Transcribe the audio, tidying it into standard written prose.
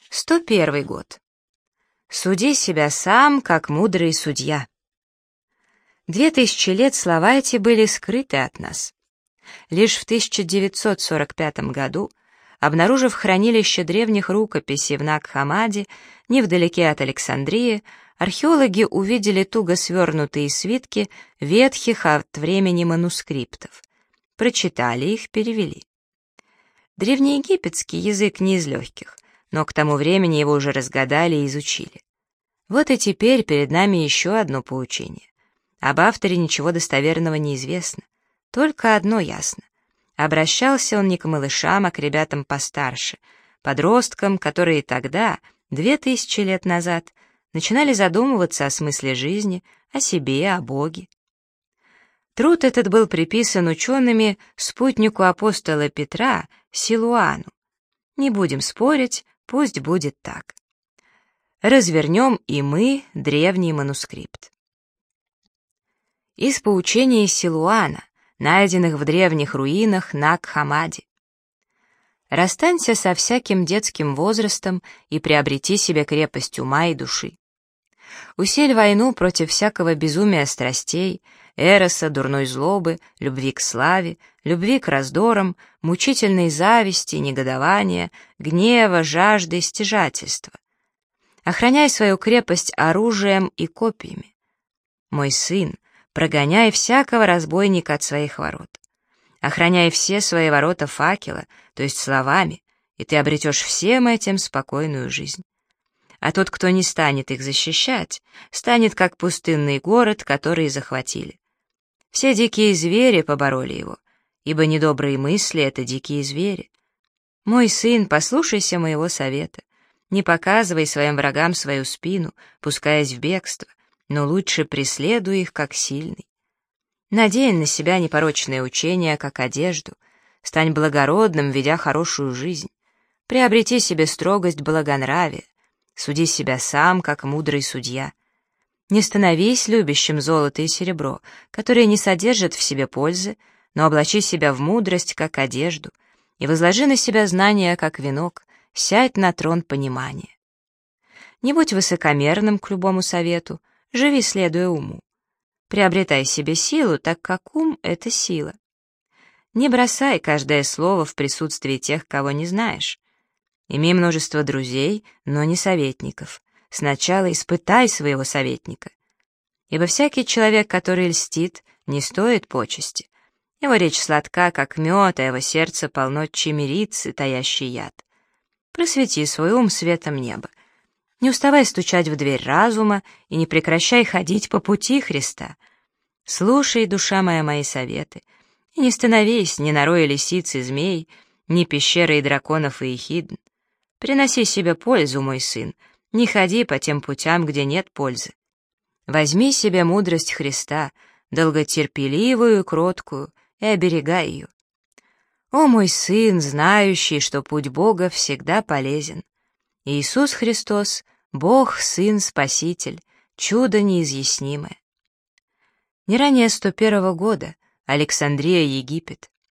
101 год. Суди себя сам, как мудрый судья. 2000 лет слова эти были скрыты от нас. Лишь в 1945 году, обнаружив хранилище древних рукописей в Накх-Хамаде, невдалеке от Александрии, археологи увидели туго свернутые свитки ветхих от времени манускриптов. Прочитали их, перевели. Древнеегипетский язык не из легких, но к тому времени его уже разгадали и изучили. Вот и теперь перед нами еще одно поучение. Об авторе ничего достоверного не известно. Только одно ясно. Обращался он не к малышам, а к ребятам постарше, подросткам, которые тогда, 2000 лет назад, начинали задумываться о смысле жизни, о себе, о Боге. Труд этот был приписан учеными спутнику апостола Петра, Силуану. Не будем спорить, пусть будет так. Развернем и мы древний манускрипт. Из поучений Силуана, найденных в древних руинах Накх-Хамаде. Расстанься со всяким детским возрастом и приобрети себе крепость ума и души. Усиль войну против всякого безумия страстей, эроса, дурной злобы, любви к славе, любви к раздорам, мучительной зависти, негодования, гнева, жажды, стяжательства. Охраняй свою крепость оружием и копьями. Мой сын, прогоняй всякого разбойника от своих ворот. Охраняй все свои ворота факела, то есть словами, и ты обретешь всем этим спокойную жизнь. А тот, кто не станет их защищать, станет как пустынный город, который захватили. Все дикие звери побороли его, ибо недобрые мысли — это дикие звери. Мой сын, послушайся моего совета. Не показывай своим врагам свою спину, пускаясь в бегство, но лучше преследуй их как сильный. Надень на себя непорочное учение, как одежду. Стань благородным, ведя хорошую жизнь. Приобрети себе строгость благонравия. Суди себя сам, как мудрый судья. Не становись любящим золото и серебро, которые не содержат в себе пользы, но облачи себя в мудрость, как одежду, и возложи на себя знания, как венок, сядь на трон понимания. Не будь высокомерным к любому совету, живи, следуя уму. Приобретай себе силу, так как ум — это сила. Не бросай каждое слово в присутствии тех, кого не знаешь. Имей множество друзей, но не советников. Сначала испытай своего советника. Ибо всякий человек, который льстит, не стоит почести. Его речь сладка, как мед, а его сердце полно чимерицы, таящий яд. Просвети свой ум светом неба. Не уставай стучать в дверь разума и не прекращай ходить по пути Христа. Слушай, душа моя, мои советы, и не становись ни норой лисиц и змей, ни пещерой драконов и ехидн. Приноси себе пользу, мой сын, не ходи по тем путям, где нет пользы. Возьми себе мудрость Христа, долготерпеливую и кроткую, и оберегай ее. О, мой сын, знающий, что путь Бога всегда полезен. Иисус Христос, Бог, Сын, Спаситель, чудо неизъяснимое. Не ранее 101 года, Александрия, Египет.